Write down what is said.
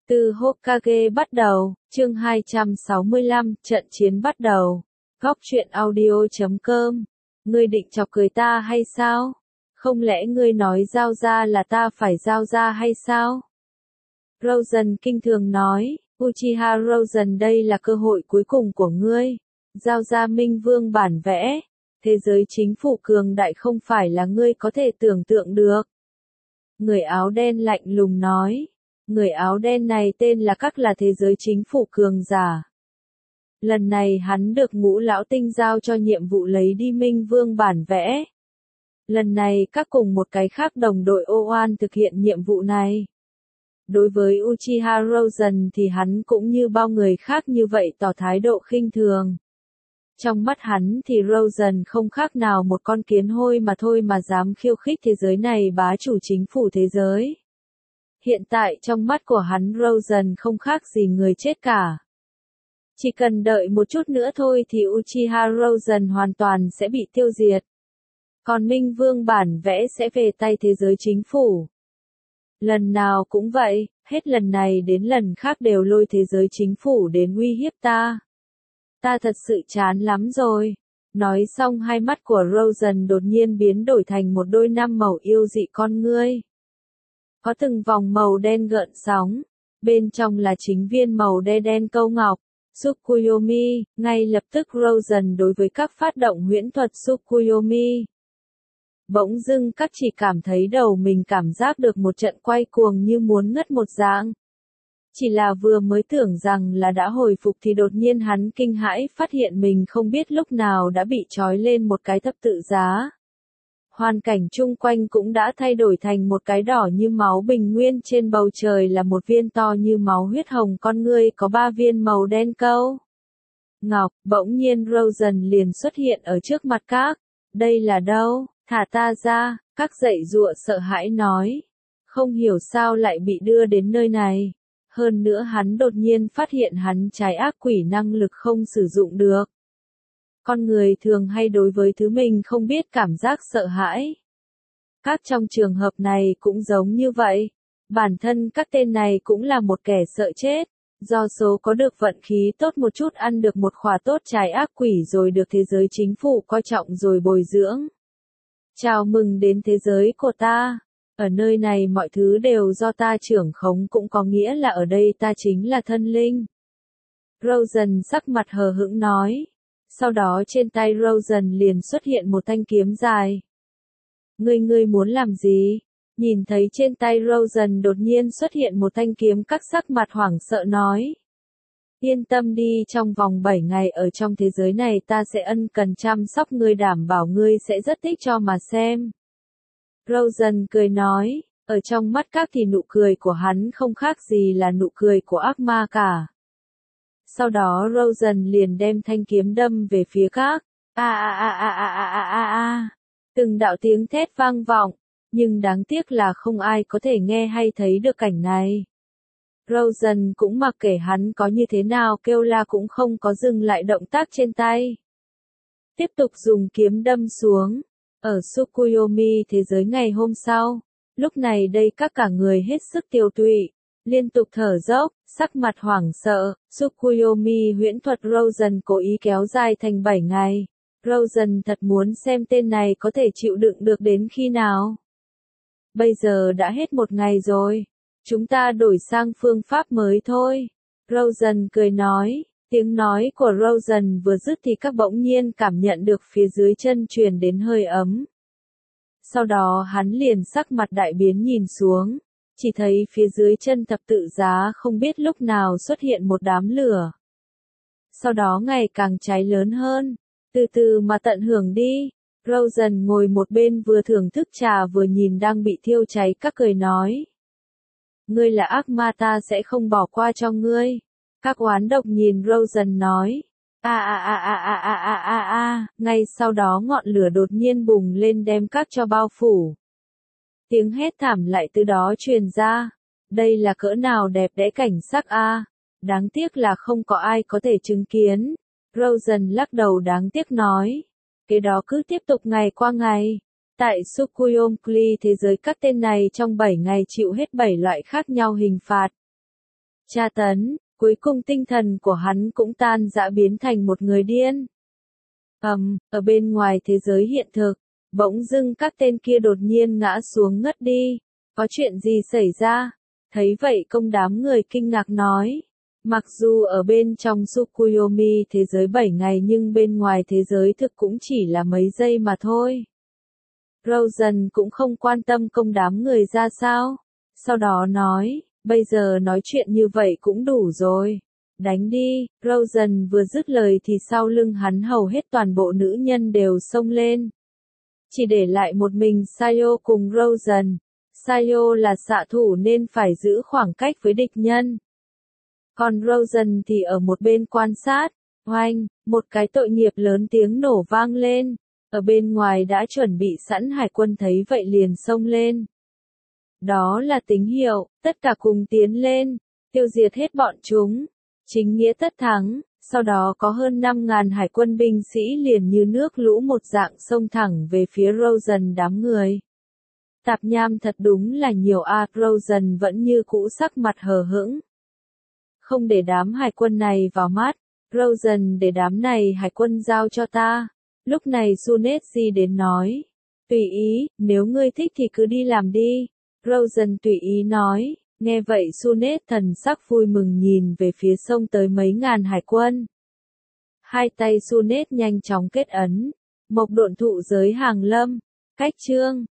Từ Hokage bắt đầu, chương 265, trận chiến bắt đầu. Góc truyện audio.com. Ngươi định chọc cười ta hay sao? Không lẽ ngươi nói giao ra là ta phải giao ra hay sao? Rosen kinh thường nói, Uchiha Rosen, đây là cơ hội cuối cùng của ngươi. Giao ra Minh Vương bản vẽ. Thế giới chính phủ cường đại không phải là ngươi có thể tưởng tượng được. Người áo đen lạnh lùng nói. Người áo đen này tên là Các, là thế giới chính phủ cường giả. Lần này hắn được Ngũ Lão Tinh giao cho nhiệm vụ lấy đi Minh Vương bản vẽ. Lần này Các cùng một cái khác đồng đội Oan thực hiện nhiệm vụ này. Đối với Uchiha Rosen thì hắn cũng như bao người khác như vậy tỏ thái độ khinh thường. Trong mắt hắn thì Rosen không khác nào một con kiến hôi mà thôi mà dám khiêu khích thế giới này bá chủ chính phủ thế giới. Hiện tại trong mắt của hắn Rosen không khác gì người chết cả. Chỉ cần đợi một chút nữa thôi thì Uchiha Rosen hoàn toàn sẽ bị tiêu diệt. Còn Minh Vương bản vẽ sẽ về tay thế giới chính phủ. Lần nào cũng vậy, hết lần này đến lần khác đều lôi thế giới chính phủ đến uy hiếp ta. Ta thật sự chán lắm rồi. Nói xong hai mắt của Rosen đột nhiên biến đổi thành một đôi năm màu yêu dị con ngươi. Có từng vòng màu đen gợn sóng, bên trong là chính viên màu đen đen câu ngọc, Tsukuyomi. Ngay lập tức Rosen đối với các phát động huyễn thuật Tsukuyomi. Bỗng dưng Các chỉ cảm thấy đầu mình cảm giác được một trận quay cuồng như muốn ngất một dạng. Chỉ là vừa mới tưởng rằng là đã hồi phục thì đột nhiên hắn kinh hãi phát hiện mình không biết lúc nào đã bị trói lên một cái thập tự giá. Hoàn cảnh chung quanh cũng đã thay đổi thành một cái đỏ như máu bình nguyên, trên bầu trời là một viên to như máu huyết hồng con ngươi có 3 viên màu đen câu ngọc. Bỗng nhiên Rosen liền xuất hiện ở trước mặt Các. Đây là đâu? Thả ta ra, Các dậy giụa sợ hãi nói. Không hiểu sao lại bị đưa đến nơi này. Hơn nữa hắn đột nhiên phát hiện hắn trái ác quỷ năng lực không sử dụng được. Con người thường hay đối với thứ mình không biết cảm giác sợ hãi. Các trong trường hợp này cũng giống như vậy. Bản thân các tên này cũng là một kẻ sợ chết. Do số có được vận khí tốt một chút ăn được một khỏa tốt trái ác quỷ rồi được thế giới chính phủ coi trọng rồi bồi dưỡng. Chào mừng đến thế giới của ta. Ở nơi này mọi thứ đều do ta trưởng khống, cũng có nghĩa là ở đây ta chính là thân linh. Rosen sắc mặt hờ hững nói. Sau đó trên tay Rosen liền xuất hiện một thanh kiếm dài. Ngươi muốn làm gì? Nhìn thấy trên tay Rosen đột nhiên xuất hiện một thanh kiếm, Các sắc mặt hoảng sợ nói. Yên tâm đi, trong vòng 7 ngày ở trong thế giới này ta sẽ ân cần chăm sóc ngươi, đảm bảo ngươi sẽ rất thích cho mà xem. Rosen cười nói, ở trong mắt Các thì nụ cười của hắn không khác gì là nụ cười của ác ma cả. Sau đó Rosen liền đem thanh kiếm đâm về phía Các. Từng đạo tiếng thét vang vọng, nhưng đáng tiếc là không ai có thể nghe hay thấy được cảnh này. Rosen cũng mặc kệ hắn có như thế nào kêu la cũng không có dừng lại động tác trên tay. Tiếp tục dùng kiếm đâm xuống. Ở Tsukuyomi thế giới ngày hôm sau, lúc này đây Các cả người hết sức tiêu tụy, liên tục thở dốc, sắc mặt hoảng sợ. Tsukuyomi huyễn thuật Rosen cố ý kéo dài thành 7 ngày. Rosen thật muốn xem tên này có thể chịu đựng được đến khi nào. Bây giờ đã hết 1 ngày rồi. Chúng ta đổi sang phương pháp mới thôi. Rosen cười nói. Tiếng nói của Rosen vừa dứt thì Các bỗng nhiên cảm nhận được phía dưới chân truyền đến hơi ấm. Sau đó hắn liền sắc mặt đại biến nhìn xuống. Chỉ thấy phía dưới chân thập tự giá không biết lúc nào xuất hiện một đám lửa. Sau đó ngày càng cháy lớn hơn. Từ từ mà tận hưởng đi. Rosen ngồi một bên vừa thưởng thức trà vừa nhìn đang bị thiêu cháy Các cười nói. Ngươi là ác ma, ta sẽ không bỏ qua cho ngươi. Các oán độc nhìn Rosen nói. Ngay sau đó ngọn lửa đột nhiên bùng lên đem Các cho bao phủ. Tiếng hét thảm lại từ đó truyền ra. Đây là cỡ nào đẹp đẽ cảnh sắc a. Đáng tiếc là không có ai có thể chứng kiến. Rosen lắc đầu đáng tiếc nói. Cái đó cứ tiếp tục ngày qua ngày. Tại Tsukuyomi thế giới các tên này trong 7 ngày chịu hết 7 loại khác nhau hình phạt. tra tấn, cuối cùng tinh thần của hắn cũng tan rã biến thành một người điên. Ở bên ngoài thế giới hiện thực, bỗng dưng các tên kia đột nhiên ngã xuống ngất đi. Có chuyện gì xảy ra? Thấy vậy công đám người kinh ngạc nói. Mặc dù ở bên trong Tsukuyomi thế giới 7 ngày nhưng bên ngoài thế giới thực cũng chỉ là mấy giây mà thôi. Rosen cũng không quan tâm công đám người ra sao. Sau đó nói, bây giờ nói chuyện như vậy cũng đủ rồi. Đánh đi, Rosen vừa dứt lời thì sau lưng hắn hầu hết toàn bộ nữ nhân đều xông lên. Chỉ để lại một mình Sayo cùng Rosen. Sayo là xạ thủ nên phải giữ khoảng cách với địch nhân. Còn Rosen thì ở một bên quan sát. Oanh, một cái tội nghiệp lớn tiếng nổ vang lên. Ở bên ngoài đã chuẩn bị sẵn hải quân thấy vậy liền xông lên. Đó là tín hiệu, tất cả cùng tiến lên, tiêu diệt hết bọn chúng. Chính nghĩa tất thắng, sau đó có hơn 5.000 hải quân binh sĩ liền như nước lũ một dạng xông thẳng về phía Rosen đám người. Tạp nham thật đúng là nhiều Rosen vẫn như cũ sắc mặt hờ hững. Không để đám hải quân này vào mắt, Rosen để đám này hải quân giao cho ta. Lúc này Tsunetsi đến nói, tùy ý, nếu ngươi thích thì cứ đi làm đi. Rosen tùy ý nói, nghe vậy Tsunet thần sắc vui mừng nhìn về phía sông tới mấy ngàn hải quân. Hai tay Tsunet nhanh chóng kết ấn, mộc độn thụ giới hàng lâm, cách chương.